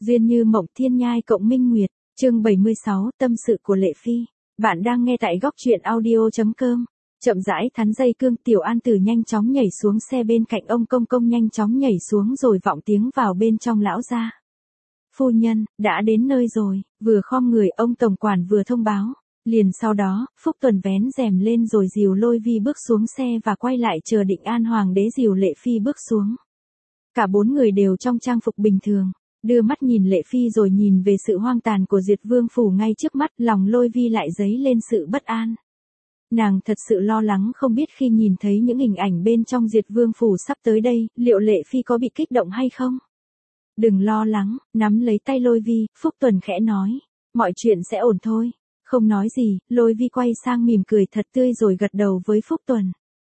Duyên như mộng thiên nhai cộng minh nguyệt, chương 76, tâm sự của Lệ Phi. Bạn đang nghe tại góc truyện audio.com. Chậm rãi thắn dây cương, Tiểu An Tử nhanh chóng nhảy xuống xe bên cạnh ông công công, nhanh chóng nhảy xuống rồi vọng tiếng vào bên trong lão gia. Phu nhân, đã đến nơi rồi, vừa khom người ông tổng quản vừa thông báo. Liền sau đó, Phúc Tuần vén rèm lên rồi dìu Lôi Vi bước xuống xe và quay lại chờ Định An Hoàng đế dìu Lệ Phi bước xuống. Cả bốn người đều trong trang phục bình thường. Đưa mắt nhìn Lệ Phi rồi nhìn về sự hoang tàn của Duyệt Vương phủ ngay trước mắt, lòng Lôi Vi lại dấy lên sự bất an. Nàng thật sự lo lắng không biết khi nhìn thấy những hình ảnh bên trong Duyệt Vương phủ sắp tới đây, liệu Lệ Phi có bị kích động hay không? Đừng lo lắng, nắm lấy tay Lôi Vi, Phúc Tuần khẽ nói, mọi chuyện sẽ ổn thôi. Không nói gì, Lôi Vi quay sang mỉm cười thật tươi rồi gật đầu với Phúc Tuần.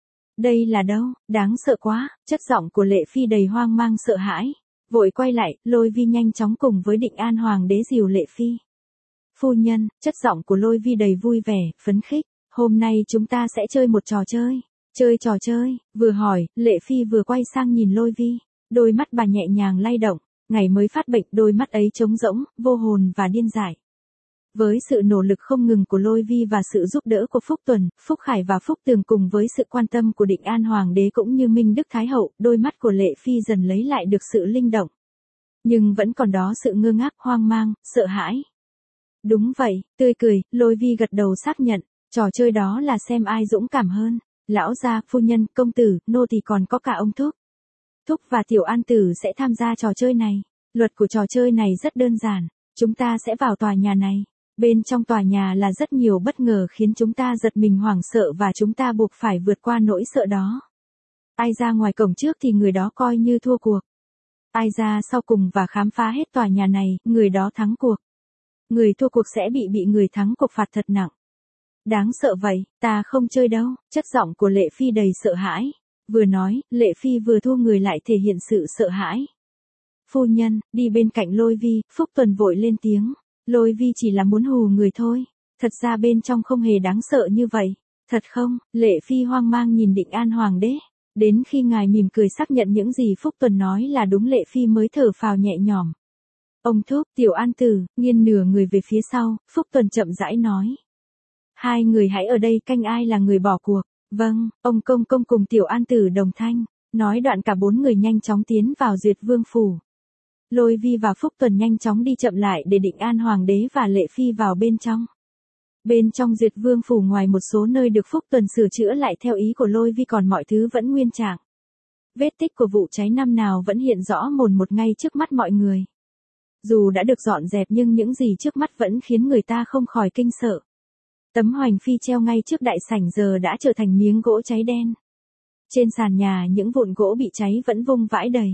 Đây là đâu, đáng sợ quá, chất giọng của Lệ Phi đầy hoang mang sợ hãi. Vội quay lại, Lôi Vi nhanh chóng cùng với Định An Hoàng đế dìu Lệ Phi. Phu nhân, chất giọng của Lôi Vi đầy vui vẻ, phấn khích. Hôm nay chúng ta sẽ chơi một trò chơi. Chơi trò chơi, vừa hỏi, Lệ Phi vừa quay sang nhìn Lôi Vi. Đôi mắt bà nhẹ nhàng lay động, ngày mới phát bệnh đôi mắt ấy trống rỗng, vô hồn và điên dại. Với sự nỗ lực không ngừng của Lôi Vi và sự giúp đỡ của Phúc Tuần, Phúc Khải và Phúc Tường cùng với sự quan tâm của Định An Hoàng đế cũng như Minh Đức Thái Hậu, đôi mắt của Lệ Phi dần lấy lại được sự linh động. Nhưng vẫn còn đó sự ngơ ngác, hoang mang, sợ hãi. Đúng vậy, tươi cười, Lôi Vi gật đầu xác nhận, trò chơi đó là xem ai dũng cảm hơn. Lão gia, phu nhân, công tử, nô tỳ còn có cả ông Thúc. Thúc và Tiểu An Tử sẽ tham gia trò chơi này. Luật của trò chơi này rất đơn giản, chúng ta sẽ vào tòa nhà này. Bên trong tòa nhà là rất nhiều bất ngờ khiến chúng ta giật mình hoảng sợ và chúng ta buộc phải vượt qua nỗi sợ đó. Ai ra ngoài cổng trước thì người đó coi như thua cuộc. Ai ra sau cùng và khám phá hết tòa nhà này, người đó thắng cuộc. Người thua cuộc sẽ bị người thắng cuộc phạt thật nặng. Đáng sợ vậy, ta không chơi đâu, chất giọng của Lệ Phi đầy sợ hãi. Vừa nói, Lệ Phi vừa thu người lại thể hiện sự sợ hãi. Phu nhân, đi bên cạnh Lôi Vi, Phúc Tuần vội lên tiếng. Lôi Vi chỉ là muốn hù người thôi, thật ra bên trong không hề đáng sợ như vậy. Thật không? Lệ Phi hoang mang nhìn Định An Hoàng đế. Đến khi ngài mỉm cười xác nhận những gì Phúc Tuần nói là đúng, Lệ Phi mới thở phào nhẹ nhõm. Ông Thúc, Tiểu An Tử, nghiêng nửa người về phía sau, Phúc Tuần chậm rãi nói. Hai người hãy ở đây canh ai là người bỏ cuộc. Vâng, ông công công cùng Tiểu An Tử đồng thanh. Nói đoạn cả bốn người nhanh chóng tiến vào Duyệt Vương phủ. Lôi Vi và Phúc Tuần nhanh chóng đi chậm lại để Định An Hoàng đế và Lệ Phi vào bên trong. Bên trong Duyệt Vương phủ ngoài một số nơi được Phúc Tuần sửa chữa lại theo ý của Lôi Vi còn mọi thứ vẫn nguyên trạng. Vết tích của vụ cháy năm nào vẫn hiện rõ mồn một ngay trước mắt mọi người. Dù đã được dọn dẹp nhưng những gì trước mắt vẫn khiến người ta không khỏi kinh sợ. Tấm hoành phi treo ngay trước đại sảnh giờ đã trở thành miếng gỗ cháy đen. Trên sàn nhà những vụn gỗ bị cháy vẫn vung vãi đầy.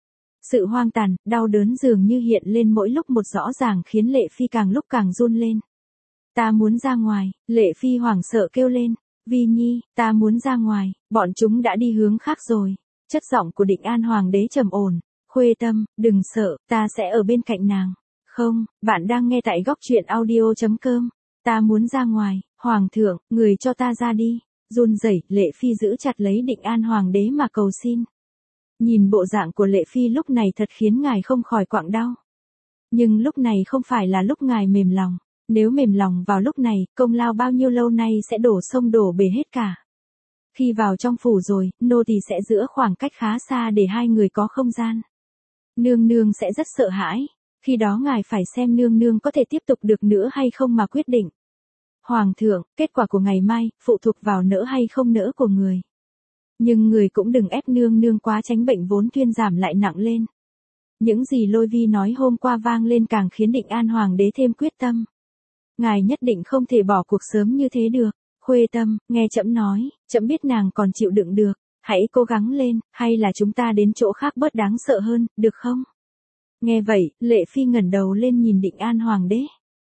Sự hoang tàn, đau đớn dường như hiện lên mỗi lúc một rõ ràng khiến Lệ Phi càng lúc càng run lên. Ta muốn ra ngoài, Lệ Phi hoảng sợ kêu lên. Vi Nhi, ta muốn ra ngoài, bọn chúng đã đi hướng khác rồi. Chất giọng của Định An Hoàng đế trầm ổn. Khuê Tâm, đừng sợ, ta sẽ ở bên cạnh nàng. Không, bạn đang nghe tại góc truyện audio.com. Ta muốn ra ngoài, Hoàng thượng, người cho ta ra đi. Run rẩy, Lệ Phi giữ chặt lấy Định An Hoàng đế mà cầu xin. Nhìn bộ dạng của Lệ Phi lúc này thật khiến ngài không khỏi quặn đau. Nhưng lúc này không phải là lúc ngài mềm lòng. Nếu mềm lòng vào lúc này, công lao bao nhiêu lâu nay sẽ đổ sông đổ bể hết cả. Khi vào trong phủ rồi, nô tỳ sẽ giữ khoảng cách khá xa để hai người có không gian. Nương nương sẽ rất sợ hãi. Khi đó ngài phải xem nương nương có thể tiếp tục được nữa hay không mà quyết định. Hoàng thượng, kết quả của ngày mai, phụ thuộc vào nỡ hay không nỡ của người. Nhưng người cũng đừng ép nương nương quá, tránh bệnh vốn thuyên giảm lại nặng lên. Những gì Lôi Vi nói hôm qua vang lên càng khiến Định An Hoàng đế thêm quyết tâm. Ngài nhất định không thể bỏ cuộc sớm như thế được. Khuê Tâm, nghe trẫm nói, trẫm biết nàng còn chịu đựng được. Hãy cố gắng lên, hay là chúng ta đến chỗ khác bớt đáng sợ hơn, được không? Nghe vậy, Lệ Phi ngẩng đầu lên nhìn Định An Hoàng đế.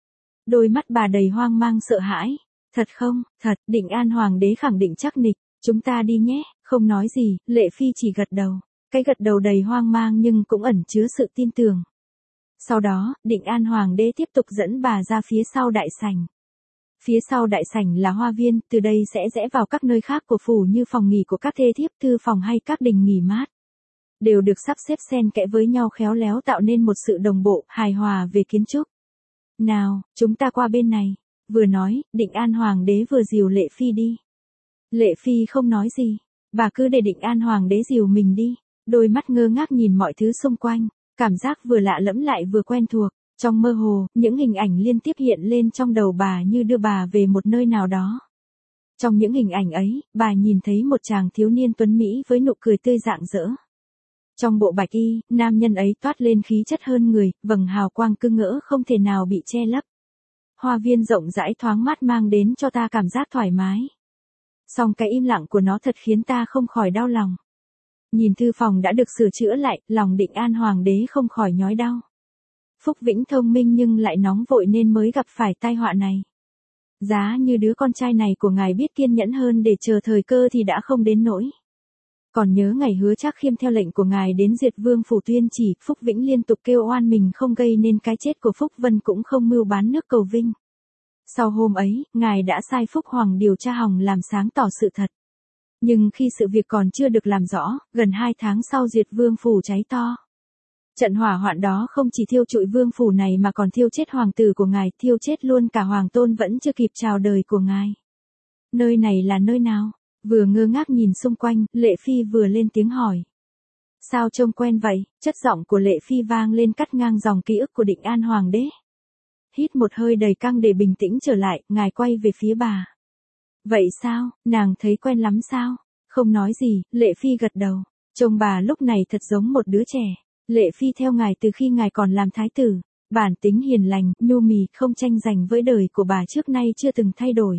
Đôi mắt bà đầy hoang mang sợ hãi. Thật không? Thật, Định An Hoàng đế khẳng định chắc nịch. Chúng ta đi nhé, không nói gì, Lệ Phi chỉ gật đầu. Cái gật đầu đầy hoang mang nhưng cũng ẩn chứa sự tin tưởng. Sau đó, Định An Hoàng đế tiếp tục dẫn bà ra phía sau đại sảnh. Phía sau đại sảnh là hoa viên, từ đây sẽ rẽ vào các nơi khác của phủ như phòng nghỉ của các thê thiếp, thư phòng hay các đình nghỉ mát. đều được sắp xếp xen kẽ với nhau khéo léo tạo nên một sự đồng bộ, hài hòa về kiến trúc. Nào, chúng ta qua bên này. Vừa nói, Định An Hoàng đế vừa dìu Lệ Phi đi. Lệ Phi không nói gì. Bà cứ để Định An Hoàng đế dìu mình đi. Đôi mắt ngơ ngác nhìn mọi thứ xung quanh. Cảm giác vừa lạ lẫm lại vừa quen thuộc. Trong mơ hồ, những hình ảnh liên tiếp hiện lên trong đầu bà như đưa bà về một nơi nào đó. Trong những hình ảnh ấy, bà nhìn thấy một chàng thiếu niên tuấn Mỹ với nụ cười tươi rạng rỡ. Trong bộ bạch y, nam nhân ấy toát lên khí chất hơn người, vầng hào quang cưng ngỡ không thể nào bị che lấp. Hoa viên rộng rãi thoáng mát mang đến cho ta cảm giác thoải mái. Song cái im lặng của nó thật khiến ta không khỏi đau lòng. Nhìn thư phòng đã được sửa chữa lại, lòng Định An Hoàng đế không khỏi nhói đau. Phúc Vĩnh thông minh nhưng lại nóng vội nên mới gặp phải tai họa này. Giá như đứa con trai này của ngài biết kiên nhẫn hơn để chờ thời cơ thì đã không đến nỗi. Còn nhớ ngày Hứa Trác Khiêm theo lệnh của ngài đến diệt Vương phủ Tuyên Chỉ, Phúc Vĩnh liên tục kêu oan mình không gây nên cái chết của Phúc Vân cũng không mưu bán nước cầu vinh. Sau hôm ấy, ngài đã sai Phúc Hoàng điều tra hòng làm sáng tỏ sự thật. Nhưng khi sự việc còn chưa được làm rõ, gần 2 tháng sau diệt Vương phủ cháy to. Trận hỏa hoạn đó không chỉ thiêu trụi Vương phủ này mà còn thiêu chết hoàng tử của ngài, thiêu chết luôn cả hoàng tôn vẫn chưa kịp chào đời của ngài. Nơi này là nơi nào? Vừa ngơ ngác nhìn xung quanh, Lệ Phi vừa lên tiếng hỏi. Sao trông quen vậy? Chất giọng của Lệ Phi vang lên cắt ngang dòng ký ức của Định An Hoàng đế. Hít một hơi đầy căng để bình tĩnh trở lại, ngài quay về phía bà. Vậy sao, nàng thấy quen lắm sao? Không nói gì, Lệ Phi gật đầu. Trông bà lúc này thật giống một đứa trẻ. Lệ Phi theo ngài từ khi ngài còn làm thái tử. Bản tính hiền lành, nhu mì, không tranh giành với đời của bà trước nay chưa từng thay đổi.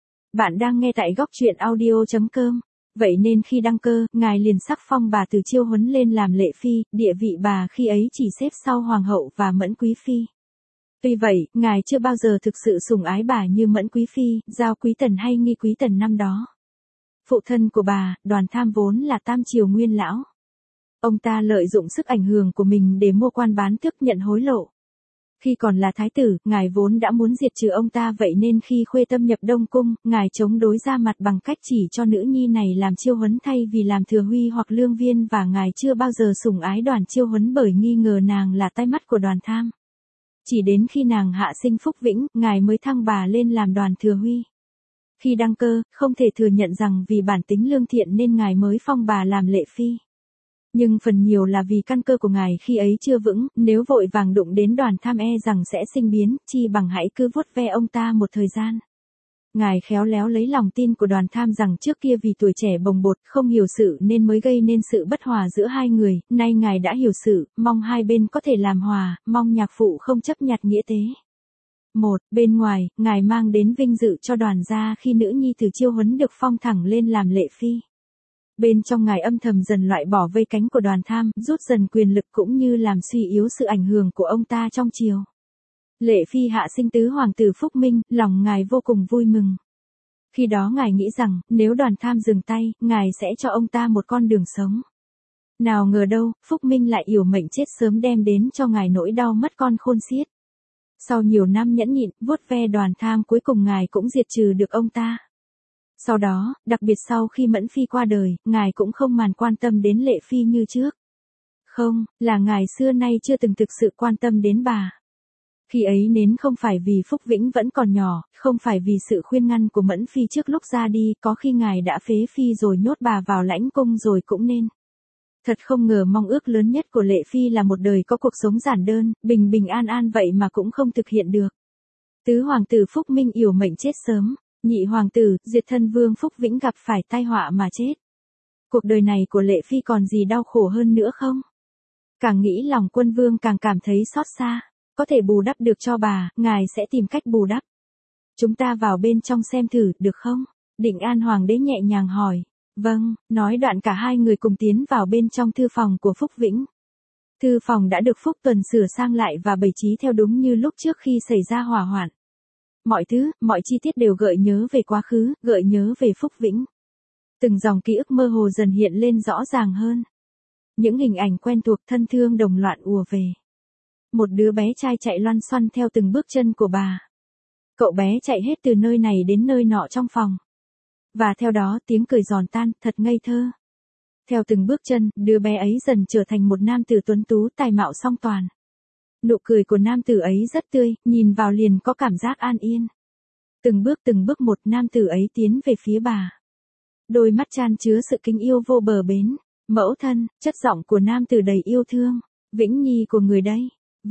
Bạn đang nghe tại góc truyện audio.com. Vậy nên khi đăng cơ, ngài liền sắc phong bà từ Chiêu Huấn lên làm Lệ Phi, địa vị bà khi ấy chỉ xếp sau Hoàng hậu và Mẫn Quý Phi. Tuy vậy, ngài chưa bao giờ thực sự sủng ái bà như Mẫn Quý Phi, Giao Quý Tần hay Nghi Quý Tần năm đó. Phụ thân của bà, Đoàn Tham vốn là Tam Triều Nguyên Lão. Ông ta lợi dụng sức ảnh hưởng của mình để mua quan bán tước nhận hối lộ. Khi còn là thái tử, ngài vốn đã muốn diệt trừ ông ta vậy nên khi Khuê Tâm nhập Đông Cung, ngài chống đối ra mặt bằng cách chỉ cho nữ nhi này làm Chiêu Huấn thay vì làm Thừa Huy hoặc Lương Viên và ngài chưa bao giờ sủng ái Đoàn Chiêu Huấn bởi nghi ngờ nàng là tai mắt của Đoàn Tham. Chỉ đến khi nàng hạ sinh Phúc Vĩnh, ngài mới thăng bà lên làm Đoàn Thừa Huy. Khi đăng cơ, không thể thừa nhận rằng vì bản tính lương thiện nên ngài mới phong bà làm Lệ Phi. Nhưng phần nhiều là vì căn cơ của ngài khi ấy chưa vững, nếu vội vàng đụng đến Đoàn Tham e rằng sẽ sinh biến, chi bằng hãy cứ vuốt ve ông ta một thời gian. Ngài khéo léo lấy lòng tin của Đoàn Tham rằng trước kia vì tuổi trẻ bồng bột, không hiểu sự nên mới gây nên sự bất hòa giữa hai người, nay ngài đã hiểu sự, mong hai bên có thể làm hòa, mong nhạc phụ không chấp nhặt nghĩa tế. Bên ngoài, ngài mang đến vinh dự cho Đoàn gia khi nữ nhi từ Chiêu Huấn được phong thẳng lên làm Lệ Phi. Bên trong ngài âm thầm dần loại bỏ vây cánh của Đoàn Tham, rút dần quyền lực cũng như làm suy yếu sự ảnh hưởng của ông ta trong triều. Lệ Phi hạ sinh tứ hoàng tử Phúc Minh, lòng ngài vô cùng vui mừng. Khi đó ngài nghĩ rằng, nếu Đoàn Tham dừng tay, ngài sẽ cho ông ta một con đường sống. Nào ngờ đâu, Phúc Minh lại yểu mệnh chết sớm đem đến cho ngài nỗi đau mất con khôn xiết. Sau nhiều năm nhẫn nhịn, vuốt ve Đoàn Tham cuối cùng ngài cũng diệt trừ được ông ta. Sau đó, đặc biệt sau khi Mẫn Phi qua đời, ngài cũng không màn quan tâm đến Lệ Phi như trước. Không, là ngài xưa nay chưa từng thực sự quan tâm đến bà. Khi ấy nến không phải vì Phúc Vĩnh vẫn còn nhỏ, không phải vì sự khuyên ngăn của Mẫn Phi trước lúc ra đi, có khi ngài đã phế Phi rồi nhốt bà vào lãnh cung rồi cũng nên. Thật không ngờ mong ước lớn nhất của Lệ Phi là một đời có cuộc sống giản đơn, bình bình an an vậy mà cũng không thực hiện được. Tứ hoàng tử Phúc Minh yểu mệnh chết sớm, nhị hoàng tử, Duyệt Thân Vương Phúc Vĩnh gặp phải tai họa mà chết. Cuộc đời này của Lệ Phi còn gì đau khổ hơn nữa không? Càng nghĩ lòng Quân Vương càng cảm thấy xót xa, có thể bù đắp được cho bà, ngài sẽ tìm cách bù đắp. Chúng ta vào bên trong xem thử, được không? Định An Hoàng đế nhẹ nhàng hỏi. Vâng, nói đoạn cả hai người cùng tiến vào bên trong thư phòng của Phúc Vĩnh. Thư phòng đã được Phúc Tuần sửa sang lại và bày trí theo đúng như lúc trước khi xảy ra hỏa hoạn. Mọi thứ, mọi chi tiết đều gợi nhớ về quá khứ, gợi nhớ về Phúc Vĩnh. Từng dòng ký ức mơ hồ dần hiện lên rõ ràng hơn. Những hình ảnh quen thuộc thân thương đồng loạn ùa về. Một đứa bé trai chạy loăn xoăn theo từng bước chân của bà. Cậu bé chạy hết từ nơi này đến nơi nọ trong phòng. Và theo đó tiếng cười giòn tan, thật ngây thơ. Theo từng bước chân, đứa bé ấy dần trở thành một nam tử tuấn tú tài mạo song toàn. Nụ cười của nam tử ấy rất tươi, nhìn vào liền có cảm giác an yên. Từng bước một nam tử ấy tiến về phía bà. Đôi mắt chan chứa sự kính yêu vô bờ bến. Mẫu thân, chất giọng của nam tử đầy yêu thương. Vĩnh Nhi của người đây.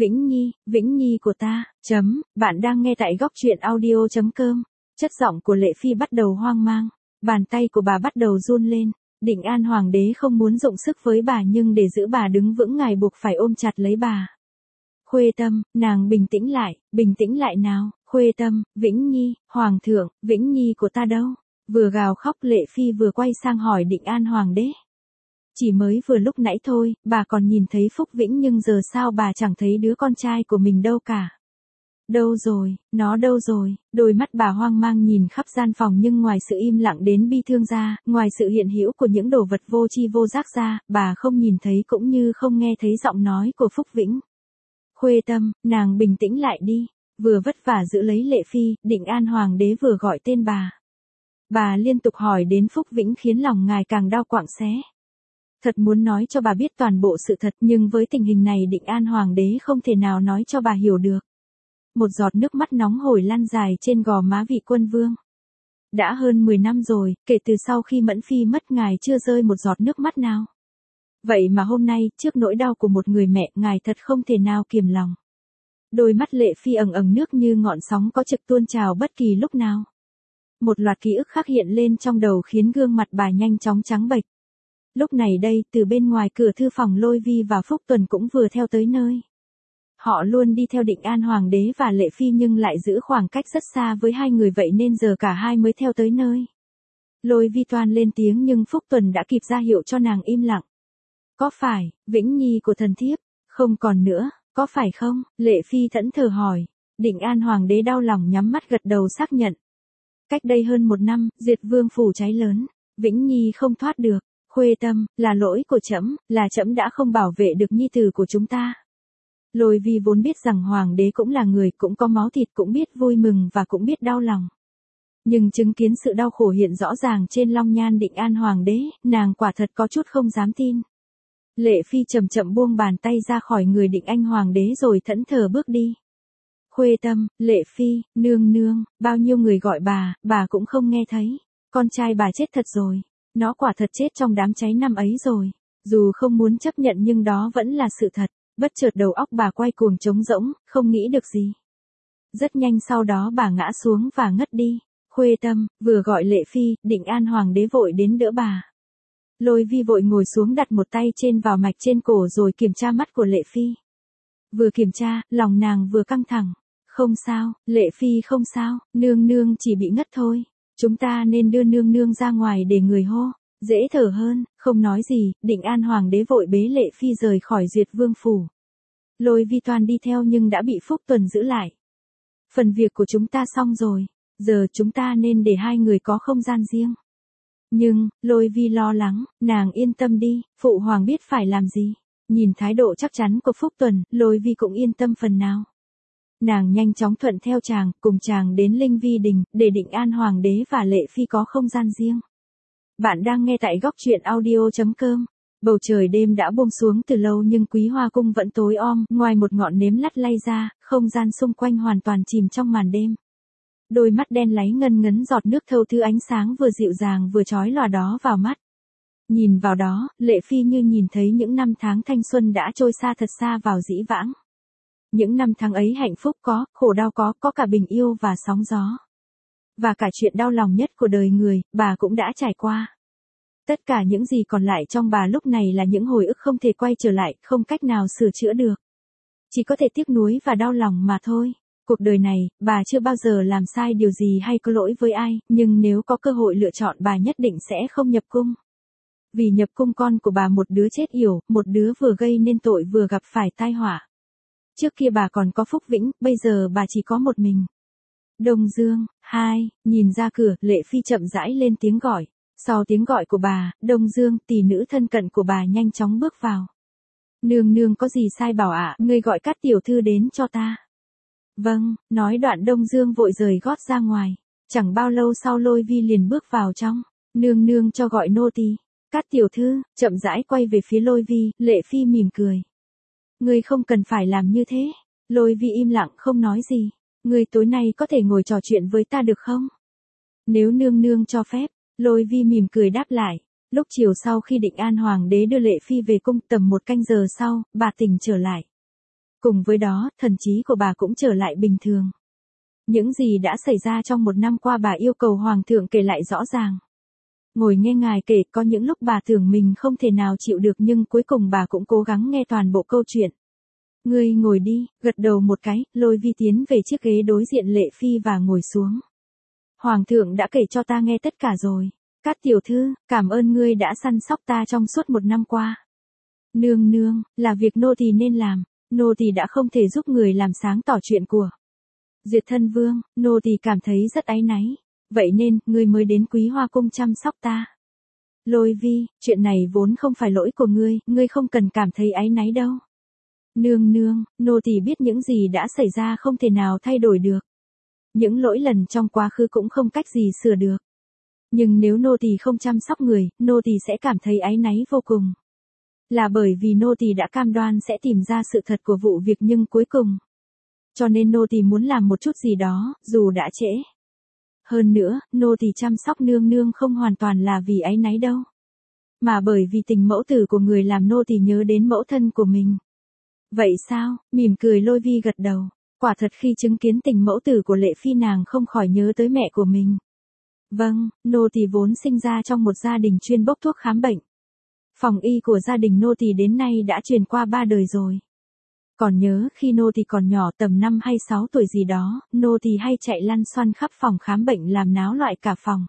Vĩnh Nhi của ta. Bạn đang nghe tại góc truyện audio.com. Chất giọng của Lệ Phi bắt đầu hoang mang. Bàn tay của bà bắt đầu run lên. Định An Hoàng đế không muốn dụng sức với bà nhưng để giữ bà đứng vững ngài buộc phải ôm chặt lấy bà. Khuê Tâm, nàng bình tĩnh lại nào, Khuê Tâm, Vĩnh Nhi, Hoàng thượng, Vĩnh Nhi của ta đâu? Vừa gào khóc Lệ Phi vừa quay sang hỏi Định An Hoàng đế. Chỉ mới vừa lúc nãy thôi, bà còn nhìn thấy Phúc Vĩnh nhưng giờ sao bà chẳng thấy đứa con trai của mình đâu cả. Đâu rồi, nó đâu rồi, đôi mắt bà hoang mang nhìn khắp gian phòng nhưng ngoài sự im lặng đến bi thương ra, ngoài sự hiện hữu của những đồ vật vô tri vô giác ra, bà không nhìn thấy cũng như không nghe thấy giọng nói của Phúc Vĩnh. Khuê Tâm, nàng bình tĩnh lại đi, vừa vất vả giữ lấy Lệ Phi, Định An Hoàng đế vừa gọi tên bà. Bà liên tục hỏi đến Phúc Vĩnh khiến lòng ngài càng đau quặn xé. Thật muốn nói cho bà biết toàn bộ sự thật nhưng với tình hình này Định An Hoàng đế không thể nào nói cho bà hiểu được. Một giọt nước mắt nóng hổi lan dài trên gò má vị quân vương. Đã hơn 10 năm rồi, kể từ sau khi Mẫn Phi mất ngài chưa rơi một giọt nước mắt nào. Vậy mà hôm nay, trước nỗi đau của một người mẹ, ngài thật không thể nào kiềm lòng. Đôi mắt Lệ Phi ẩn ẩn nước như ngọn sóng có trực tuôn trào bất kỳ lúc nào. Một loạt ký ức khắc hiện lên trong đầu khiến gương mặt bà nhanh chóng trắng bệch. Lúc này đây, từ bên ngoài cửa thư phòng Lôi Vi và Phúc Tuần cũng vừa theo tới nơi. Họ luôn đi theo Định An Hoàng đế và Lệ Phi nhưng lại giữ khoảng cách rất xa với hai người vậy nên giờ cả hai mới theo tới nơi. Lôi Vi toan lên tiếng nhưng Phúc Tuần đã kịp ra hiệu cho nàng im lặng. Có phải, Vĩnh Nhi của thần thiếp, không còn nữa, có phải không? Lệ Phi thẫn thờ hỏi. Định An Hoàng đế đau lòng nhắm mắt gật đầu xác nhận. Cách đây hơn 1 năm, Diệt Vương phủ cháy lớn, Vĩnh Nhi không thoát được. Khuê Tâm, là lỗi của trẫm, là trẫm đã không bảo vệ được nhi tử của chúng ta. Lôi Vi vốn biết rằng Hoàng đế cũng là người, cũng có máu thịt, cũng biết vui mừng và cũng biết đau lòng. Nhưng chứng kiến sự đau khổ hiện rõ ràng trên long nhan Định An Hoàng đế, nàng quả thật có chút không dám tin. Lệ Phi chậm chậm buông bàn tay ra khỏi người Định Anh Hoàng đế rồi thẫn thờ bước đi. Khuê Tâm, Lệ Phi, nương, bao nhiêu người gọi bà cũng không nghe thấy. Con trai bà chết thật rồi. Nó quả thật chết trong đám cháy năm ấy rồi. Dù không muốn chấp nhận nhưng đó vẫn là sự thật. Bất chợt đầu óc bà quay cuồng trống rỗng, không nghĩ được gì. Rất nhanh sau đó bà ngã xuống và ngất đi. Khuê Tâm, vừa gọi Lệ Phi, Định An Hoàng đế vội đến đỡ bà. Lôi Vi vội ngồi xuống đặt một tay trên vào mạch trên cổ rồi kiểm tra mắt của Lệ Phi. Vừa kiểm tra, lòng nàng vừa căng thẳng. Không sao, Lệ Phi không sao, nương chỉ bị ngất thôi. Chúng ta nên đưa nương ra ngoài để người hô. Dễ thở hơn, không nói gì, Định An Hoàng đế vội bế Lệ Phi rời khỏi Duyệt Vương phủ. Lôi Vi toan đi theo nhưng đã bị Phúc Tuần giữ lại. Phần việc của chúng ta xong rồi, giờ chúng ta nên để hai người có không gian riêng. Nhưng, Lôi Vi lo lắng, nàng yên tâm đi, phụ hoàng biết phải làm gì. Nhìn thái độ chắc chắn của Phúc Tuần, Lôi Vi cũng yên tâm phần nào. Nàng nhanh chóng thuận theo chàng, cùng chàng đến Linh Vi Đình, để Định An Hoàng đế và Lệ Phi có không gian riêng. Bạn đang nghe tại góc truyện audio.com. Bầu trời đêm đã buông xuống từ lâu nhưng Quý Hoa Cung vẫn tối om, ngoài một ngọn nến lắt lay ra, không gian xung quanh hoàn toàn chìm trong màn đêm. Đôi mắt đen láy ngân ngấn giọt nước thâu thứ ánh sáng vừa dịu dàng vừa chói lòa đó vào mắt. Nhìn vào đó, Lệ Phi như nhìn thấy những năm tháng thanh xuân đã trôi xa thật xa vào dĩ vãng. Những năm tháng ấy hạnh phúc có, khổ đau có cả bình yêu và sóng gió. Và cả chuyện đau lòng nhất của đời người, bà cũng đã trải qua. Tất cả những gì còn lại trong bà lúc này là những hồi ức không thể quay trở lại, không cách nào sửa chữa được. Chỉ có thể tiếc nuối và đau lòng mà thôi. Cuộc đời này, bà chưa bao giờ làm sai điều gì hay có lỗi với ai, nhưng nếu có cơ hội lựa chọn bà nhất định sẽ không nhập cung. Vì nhập cung con của bà một đứa chết yểu, một đứa vừa gây nên tội vừa gặp phải tai họa. Trước kia bà còn có Phúc Vĩnh, bây giờ bà chỉ có một mình. Đông Dương, nhìn ra cửa, Lệ Phi chậm rãi lên tiếng gọi. Sau tiếng gọi của bà, Đông Dương, tỷ nữ thân cận của bà nhanh chóng bước vào. Nương có gì sai bảo ạ, ngươi gọi các tiểu thư đến cho ta. Vâng, nói đoạn Đông Dương vội rời gót ra ngoài. Chẳng bao lâu sau Lôi Vi liền bước vào trong. Nương cho gọi nô tỳ. Cát tiểu thư, chậm rãi quay về phía Lôi Vi, Lệ Phi mỉm cười. Ngươi không cần phải làm như thế. Lôi Vi im lặng không nói gì. Ngươi tối nay có thể ngồi trò chuyện với ta được không? Nếu nương nương cho phép, Lôi Vi mỉm cười đáp lại. Lúc chiều sau khi Định An Hoàng đế đưa Lệ Phi về cung tầm 1 canh giờ sau, bà tỉnh trở lại. Cùng với đó, thần trí của bà cũng trở lại bình thường. Những gì đã xảy ra trong 1 năm qua bà yêu cầu Hoàng thượng kể lại rõ ràng. Ngồi nghe ngài kể, có những lúc bà tưởng mình không thể nào chịu được nhưng cuối cùng bà cũng cố gắng nghe toàn bộ câu chuyện. Ngươi ngồi đi, gật đầu một cái, Lôi Vi tiến về chiếc ghế đối diện Lệ Phi và ngồi xuống. Hoàng thượng đã kể cho ta nghe tất cả rồi. Cát tiểu thư, cảm ơn ngươi đã săn sóc ta trong suốt 1 năm qua. Nương nương, là việc nô tỳ nên làm, nô tỳ đã không thể giúp người làm sáng tỏ chuyện của Duyệt thân vương, nô tỳ cảm thấy rất áy náy. Vậy nên, ngươi mới đến Quý Hoa cung chăm sóc ta. Lôi Vi, chuyện này vốn không phải lỗi của ngươi không cần cảm thấy áy náy đâu. Nương nương, nô tỳ biết những gì đã xảy ra không thể nào thay đổi được. Những lỗi lầm trong quá khứ cũng không cách gì sửa được. Nhưng nếu nô tỳ không chăm sóc người, nô tỳ sẽ cảm thấy áy náy vô cùng. Là bởi vì nô tỳ đã cam đoan sẽ tìm ra sự thật của vụ việc nhưng cuối cùng. Cho nên nô tỳ muốn làm một chút gì đó, dù đã trễ. Hơn nữa, nô tỳ chăm sóc nương nương không hoàn toàn là vì áy náy đâu. Mà bởi vì tình mẫu tử của người làm nô tỳ nhớ đến mẫu thân của mình. Vậy sao, mỉm cười Lôi Vi gật đầu. Quả thật khi chứng kiến tình mẫu tử của Lệ Phi nàng không khỏi nhớ tới mẹ của mình. Vâng, nô tỳ vốn sinh ra trong một gia đình chuyên bốc thuốc khám bệnh. Phòng y của gia đình nô tỳ đến nay đã truyền qua 3 đời rồi. Còn nhớ khi nô tỳ còn nhỏ tầm 5 hay 6 tuổi gì đó, nô tỳ hay chạy lăn xoăn khắp phòng khám bệnh làm náo loạn cả phòng.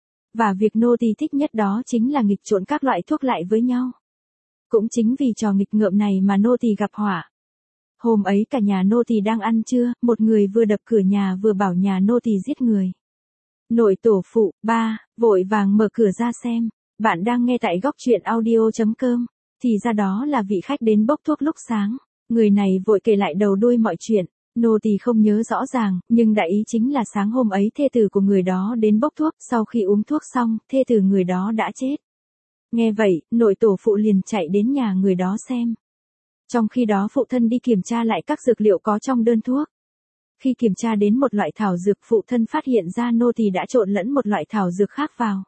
Và việc nô tỳ thích nhất đó chính là nghịch trộn các loại thuốc lại với nhau. Cũng chính vì trò nghịch ngợm này mà nô tỳ gặp họa. Hôm ấy cả nhà nô tỳ đang ăn trưa, một người vừa đập cửa nhà vừa bảo nhà nô tỳ giết người. Nội tổ phụ, ba, vội vàng mở cửa ra xem. Bạn đang nghe tại góc truyện audio.com. Thì ra đó là vị khách đến bốc thuốc lúc sáng. Người này vội kể lại đầu đuôi mọi chuyện. Nô tỳ không nhớ rõ ràng, nhưng đại ý chính là sáng hôm ấy thê tử của người đó đến bốc thuốc. Sau khi uống thuốc xong, thê tử người đó đã chết. Nghe vậy, nội tổ phụ liền chạy đến nhà người đó xem. Trong khi đó phụ thân đi kiểm tra lại các dược liệu có trong đơn thuốc. Khi kiểm tra đến một loại thảo dược, phụ thân phát hiện ra nô tỳ đã trộn lẫn một loại thảo dược khác vào.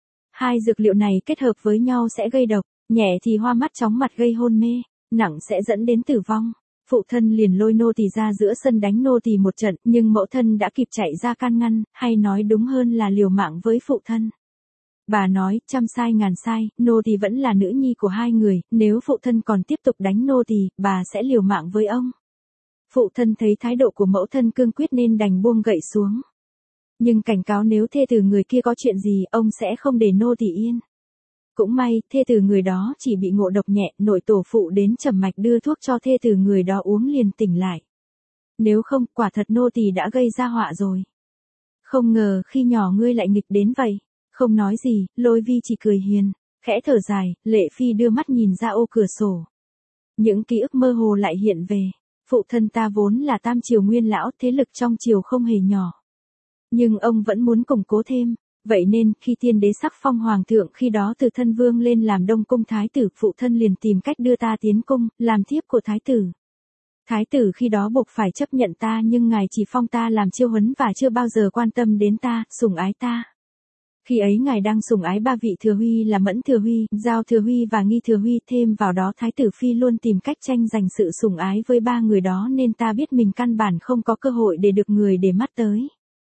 2 dược liệu này kết hợp với nhau sẽ gây độc, nhẹ thì hoa mắt chóng mặt gây hôn mê, nặng sẽ dẫn đến tử vong. Phụ thân liền lôi nô tỳ ra giữa sân đánh nô tỳ một trận, nhưng mẫu thân đã kịp chạy ra can ngăn, hay nói đúng hơn là liều mạng với phụ thân. Bà nói, trăm sai ngàn sai, nô tỳ vẫn là nữ nhi của 2 người, nếu phụ thân còn tiếp tục đánh nô tỳ, bà sẽ liều mạng với ông. Phụ thân thấy thái độ của mẫu thân cương quyết nên đành buông gậy xuống. Nhưng cảnh cáo nếu thê tử người kia có chuyện gì, ông sẽ không để nô tỳ yên. Cũng may, thê tử người đó chỉ bị ngộ độc nhẹ, nội tổ phụ đến trầm mạch đưa thuốc cho thê tử người đó uống liền tỉnh lại. Nếu không, quả thật nô tỳ đã gây ra họa rồi. Không ngờ khi nhỏ ngươi lại nghịch đến vậy. Không nói gì, Lôi Vi chỉ cười hiền, khẽ thở dài, Lệ Phi đưa mắt nhìn ra ô cửa sổ. Những ký ức mơ hồ lại hiện về. Phụ thân ta vốn là Tam Triều nguyên lão, thế lực trong triều không hề nhỏ. Nhưng ông vẫn muốn củng cố thêm, vậy nên khi tiên đế sắc phong hoàng thượng khi đó từ thân vương lên làm đông cung thái tử, phụ thân liền tìm cách đưa ta tiến cung, làm thiếp của thái tử. Thái tử khi đó buộc phải chấp nhận ta nhưng ngài chỉ phong ta làm chiêu huấn và chưa bao giờ quan tâm đến ta, sủng ái ta. Khi ấy ngài đang sủng ái 3 vị thừa huy là Mẫn thừa huy, Giao thừa huy và Nghi thừa huy, thêm vào đó thái tử phi luôn tìm cách tranh giành sự sủng ái với 3 người đó nên ta biết mình căn bản không có cơ hội để được người để mắt tới.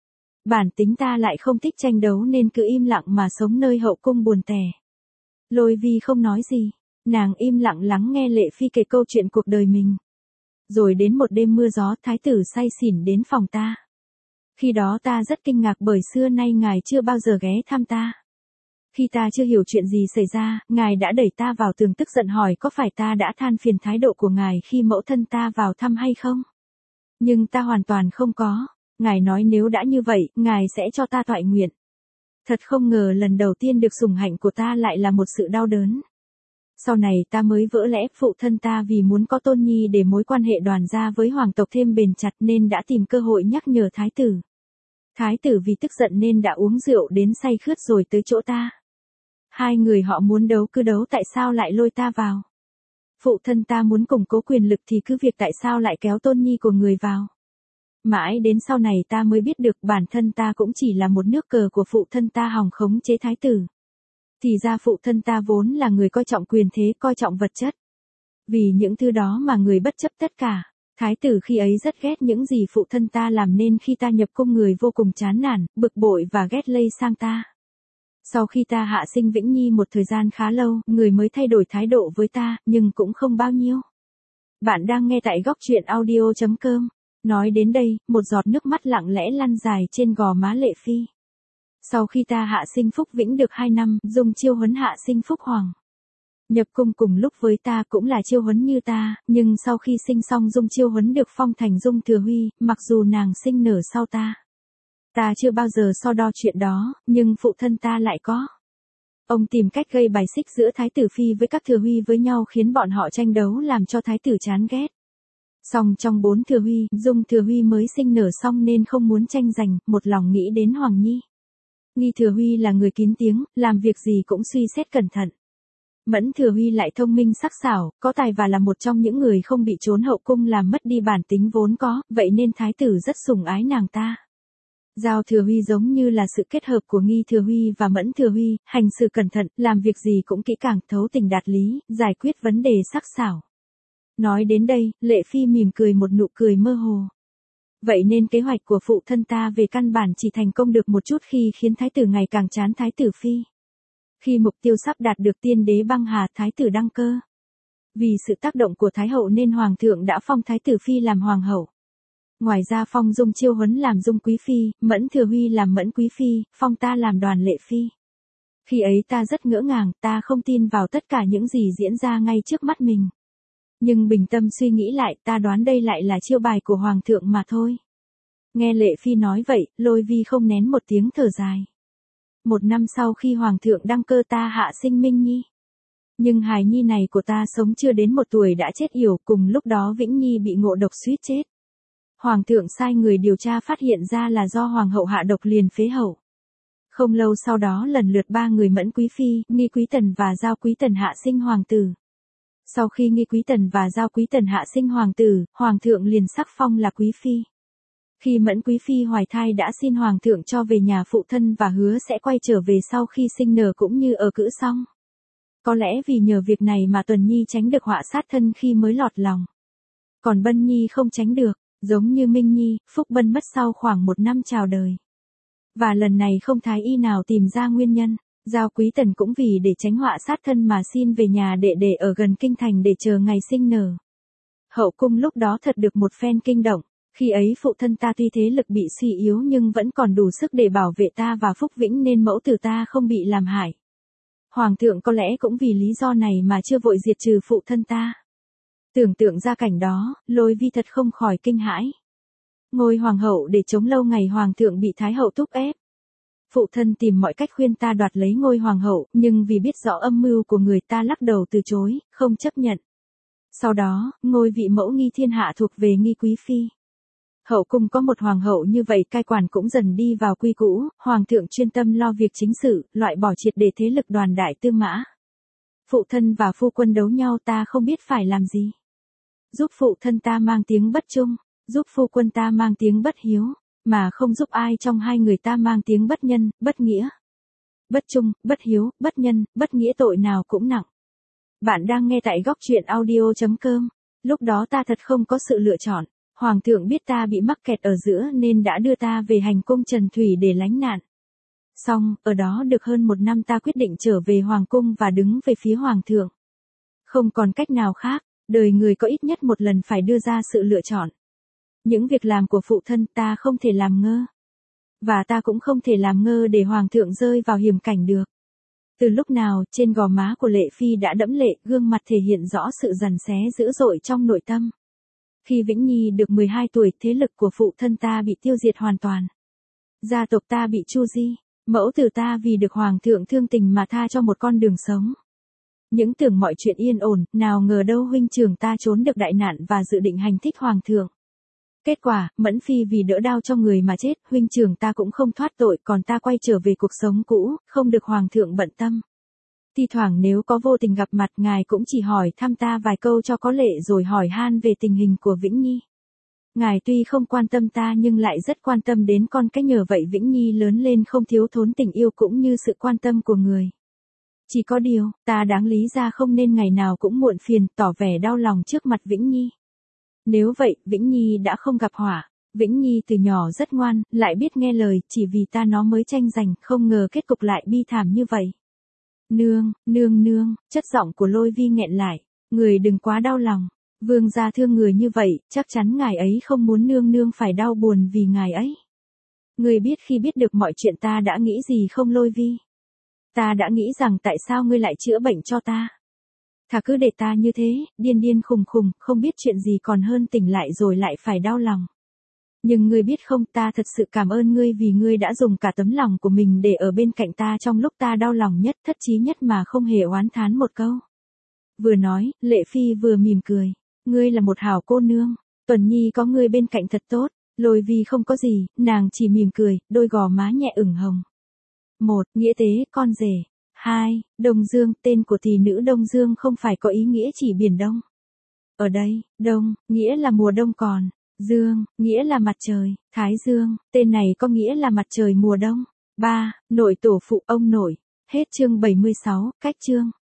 Bản tính ta lại không thích tranh đấu nên cứ im lặng mà sống nơi hậu cung buồn tẻ. Lôi Vi không nói gì, nàng im lặng lắng nghe Lệ Phi kể câu chuyện cuộc đời mình. Rồi đến một đêm mưa gió, thái tử say xỉn đến phòng ta. Khi đó ta rất kinh ngạc bởi xưa nay ngài chưa bao giờ ghé thăm ta. Khi ta chưa hiểu chuyện gì xảy ra, ngài đã đẩy ta vào tường tức giận hỏi có phải ta đã than phiền thái độ của ngài khi mẫu thân ta vào thăm hay không? Nhưng ta hoàn toàn không có. Ngài nói nếu đã như vậy, ngài sẽ cho ta toại nguyện. Thật không ngờ lần đầu tiên được sủng hạnh của ta lại là một sự đau đớn. Sau này ta mới vỡ lẽ, phụ thân ta vì muốn có tôn nhi để mối quan hệ đoàn gia với hoàng tộc thêm bền chặt nên đã tìm cơ hội nhắc nhở thái tử. Thái tử vì tức giận nên đã uống rượu đến say khướt rồi tới chỗ ta. Hai người họ muốn đấu cứ đấu, tại sao lại lôi ta vào? Phụ thân ta muốn củng cố quyền lực thì cứ việc, tại sao lại kéo tôn nhi của người vào? Mãi đến sau này ta mới biết được bản thân ta cũng chỉ là một nước cờ của phụ thân ta hòng khống chế thái tử. Thì ra phụ thân ta vốn là người coi trọng quyền thế, coi trọng vật chất. Vì những thứ đó mà người bất chấp tất cả. Thái tử khi ấy rất ghét những gì phụ thân ta làm, nên khi ta nhập cung người vô cùng chán nản, bực bội và ghét lây sang ta. Sau khi ta hạ sinh Vĩnh Nhi một thời gian khá lâu, người mới thay đổi thái độ với ta, nhưng cũng không bao nhiêu. Bạn đang nghe tại góc truyện audio.com. Nói đến đây, một giọt nước mắt lặng lẽ lăn dài trên gò má Lệ Phi. Sau khi ta hạ sinh Phúc Vĩnh được 2 năm, Dung chiêu huấn hạ sinh Phúc Hoàng. Nhập cung cùng lúc với ta cũng là chiêu huấn như ta, nhưng sau khi sinh xong Dung chiêu huấn được phong thành Dung Thừa Huy, mặc dù nàng sinh nở sau ta. Ta chưa bao giờ so đo chuyện đó, nhưng phụ thân ta lại có. Ông tìm cách gây bài xích giữa Thái tử Phi với các Thừa Huy với nhau, khiến bọn họ tranh đấu làm cho Thái tử chán ghét. Song trong 4 Thừa Huy, Dung Thừa Huy mới sinh nở xong nên không muốn tranh giành, một lòng nghĩ đến Hoàng Nhi. Nghi Thừa Huy là người kín tiếng, làm việc gì cũng suy xét cẩn thận. Mẫn Thừa Huy lại thông minh sắc sảo, có tài và là một trong những người không bị trốn hậu cung làm mất đi bản tính vốn có, vậy nên thái tử rất sủng ái nàng ta. Giao Thừa Huy giống như là sự kết hợp của Nghi Thừa Huy và Mẫn Thừa Huy, hành sự cẩn thận, làm việc gì cũng kỹ càng, thấu tình đạt lý, giải quyết vấn đề sắc sảo. Nói đến đây, Lệ Phi mỉm cười một nụ cười mơ hồ. Vậy nên kế hoạch của phụ thân ta về căn bản chỉ thành công được một chút khi khiến thái tử ngày càng chán thái tử Phi. Khi mục tiêu sắp đạt được, tiên đế băng hà, thái tử đăng cơ. Vì sự tác động của thái hậu nên hoàng thượng đã phong thái tử Phi làm hoàng hậu. Ngoài ra phong Dung chiêu huấn làm Dung quý phi, Mẫn Thừa Huy làm Mẫn quý phi, phong ta làm Đoàn Lệ Phi. Khi ấy ta rất ngỡ ngàng, ta không tin vào tất cả những gì diễn ra ngay trước mắt mình. Nhưng bình tâm suy nghĩ lại, ta đoán đây lại là chiêu bài của hoàng thượng mà thôi. Nghe Lệ Phi nói vậy, Lôi Vi không nén một tiếng thở dài. 1 năm sau khi hoàng thượng đăng cơ ta hạ sinh Minh Nhi. Nhưng hài nhi này của ta sống chưa đến 1 tuổi đã chết yểu, cùng lúc đó Vĩnh Nhi bị ngộ độc suýt chết. Hoàng thượng sai người điều tra phát hiện ra là do hoàng hậu hạ độc, liền phế hậu. Không lâu sau đó lần lượt 3 người Mẫn quý phi, Nghi quý tần và Giao quý tần hạ sinh hoàng tử. Sau khi Nghi quý tần và Giao quý tần hạ sinh hoàng tử, hoàng thượng liền sắc phong là quý phi. Khi Mẫn quý phi hoài thai đã xin hoàng thượng cho về nhà phụ thân và hứa sẽ quay trở về sau khi sinh nở cũng như ở cữ xong. Có lẽ vì nhờ việc này mà Tuần Nhi tránh được họa sát thân khi mới lọt lòng. Còn Bân Nhi không tránh được, giống như Minh Nhi, Phúc Bân mất sau khoảng 1 năm chào đời. Và lần này không thái y nào tìm ra nguyên nhân. Giao quý tần cũng vì để tránh họa sát thân mà xin về nhà đệ ở gần kinh thành để chờ ngày sinh nở. Hậu cung lúc đó thật được một phen kinh động. Khi ấy phụ thân ta tuy thế lực bị suy yếu nhưng vẫn còn đủ sức để bảo vệ ta và Phúc Vĩnh nên mẫu tử ta không bị làm hại. Hoàng thượng có lẽ cũng vì lý do này mà chưa vội diệt trừ phụ thân ta. Tưởng tượng ra cảnh đó, Lôi Vi thật không khỏi kinh hãi. Ngôi hoàng hậu để chống lâu ngày hoàng thượng bị thái hậu thúc ép. Phụ thân tìm mọi cách khuyên ta đoạt lấy ngôi hoàng hậu, nhưng vì biết rõ âm mưu của người ta lắc đầu từ chối, không chấp nhận. Sau đó, ngôi vị mẫu Nghi thiên hạ thuộc về Nghi quý phi. Hậu cung có một hoàng hậu như vậy, cai quản cũng dần đi vào quy cũ, hoàng thượng chuyên tâm lo việc chính sự, loại bỏ triệt để thế lực Đoàn Đại Tư Mã. Phụ thân và phu quân đấu nhau, ta không biết phải làm gì. Giúp phụ thân ta mang tiếng bất trung, giúp phu quân ta mang tiếng bất hiếu, mà không giúp ai trong hai người ta mang tiếng bất nhân, bất nghĩa. Bất trung, bất hiếu, bất nhân, bất nghĩa, tội nào cũng nặng. Bạn đang nghe tại góc truyện audio.com. Lúc đó ta thật không có sự lựa chọn. Hoàng thượng biết ta bị mắc kẹt ở giữa nên đã đưa ta về hành cung Trần Thủy để lánh nạn. Xong, ở đó được hơn 1 năm ta quyết định trở về hoàng cung và đứng về phía hoàng thượng. Không còn cách nào khác, đời người có ít nhất một lần phải đưa ra sự lựa chọn. Những việc làm của phụ thân ta không thể làm ngơ. Và ta cũng không thể làm ngơ để hoàng thượng rơi vào hiểm cảnh được. Từ lúc nào, trên gò má của Lệ Phi đã đẫm lệ, gương mặt thể hiện rõ sự giằn xé dữ dội trong nội tâm. Khi Vĩnh Nhi được 12 tuổi, thế lực của phụ thân ta bị tiêu diệt hoàn toàn. Gia tộc ta bị tru di, mẫu tử ta vì được hoàng thượng thương tình mà tha cho một con đường sống. Những tưởng mọi chuyện yên ổn, nào ngờ đâu huynh trưởng ta trốn được đại nạn và dự định hành thích hoàng thượng. Kết quả, Mẫn Phi vì đỡ đau cho người mà chết, huynh trưởng ta cũng không thoát tội, còn ta quay trở về cuộc sống cũ, không được hoàng thượng bận tâm. Thi thoảng nếu có vô tình gặp mặt ngài cũng chỉ hỏi thăm ta vài câu cho có lệ rồi hỏi han về tình hình của Vĩnh Nhi. Ngài tuy không quan tâm ta nhưng lại rất quan tâm đến con cái, nhờ vậy Vĩnh Nhi lớn lên không thiếu thốn tình yêu cũng như sự quan tâm của người. Chỉ có điều, ta đáng lý ra không nên ngày nào cũng muộn phiền, tỏ vẻ đau lòng trước mặt Vĩnh Nhi. Nếu vậy, Vĩnh Nhi đã không gặp họa. Vĩnh Nhi từ nhỏ rất ngoan, lại biết nghe lời, chỉ vì ta nó mới tranh giành, không ngờ kết cục lại bi thảm như vậy. Nương, chất giọng của Lôi Vi nghẹn lại, người đừng quá đau lòng. Vương gia thương người như vậy, chắc chắn ngài ấy không muốn nương phải đau buồn vì ngài ấy. Người biết khi biết được mọi chuyện ta đã nghĩ gì không Lôi Vi? Ta đã nghĩ rằng tại sao ngươi lại chữa bệnh cho ta? Thà cứ để ta như thế, điên khùng, không biết chuyện gì còn hơn tỉnh lại rồi lại phải đau lòng. Nhưng ngươi biết không, ta thật sự cảm ơn ngươi vì ngươi đã dùng cả tấm lòng của mình để ở bên cạnh ta trong lúc ta đau lòng nhất, thất chí nhất mà không hề oán thán một câu. Vừa nói, Lệ Phi vừa mỉm cười. Ngươi là một hảo cô nương, Tuần Nhi có ngươi bên cạnh thật tốt. Lôi Vi không có gì, nàng chỉ mỉm cười, đôi gò má nhẹ ửng hồng. 1. Nghĩa tế, con rể. 2. Đông Dương, tên của tỷ nữ Đông Dương không phải có ý nghĩa chỉ biển Đông. Ở đây, Đông, nghĩa là mùa đông, còn Dương, nghĩa là mặt trời, Thái Dương, tên này có nghĩa là mặt trời mùa đông. 3. Nội tổ phụ, ông nội. Hết chương 76, cách chương.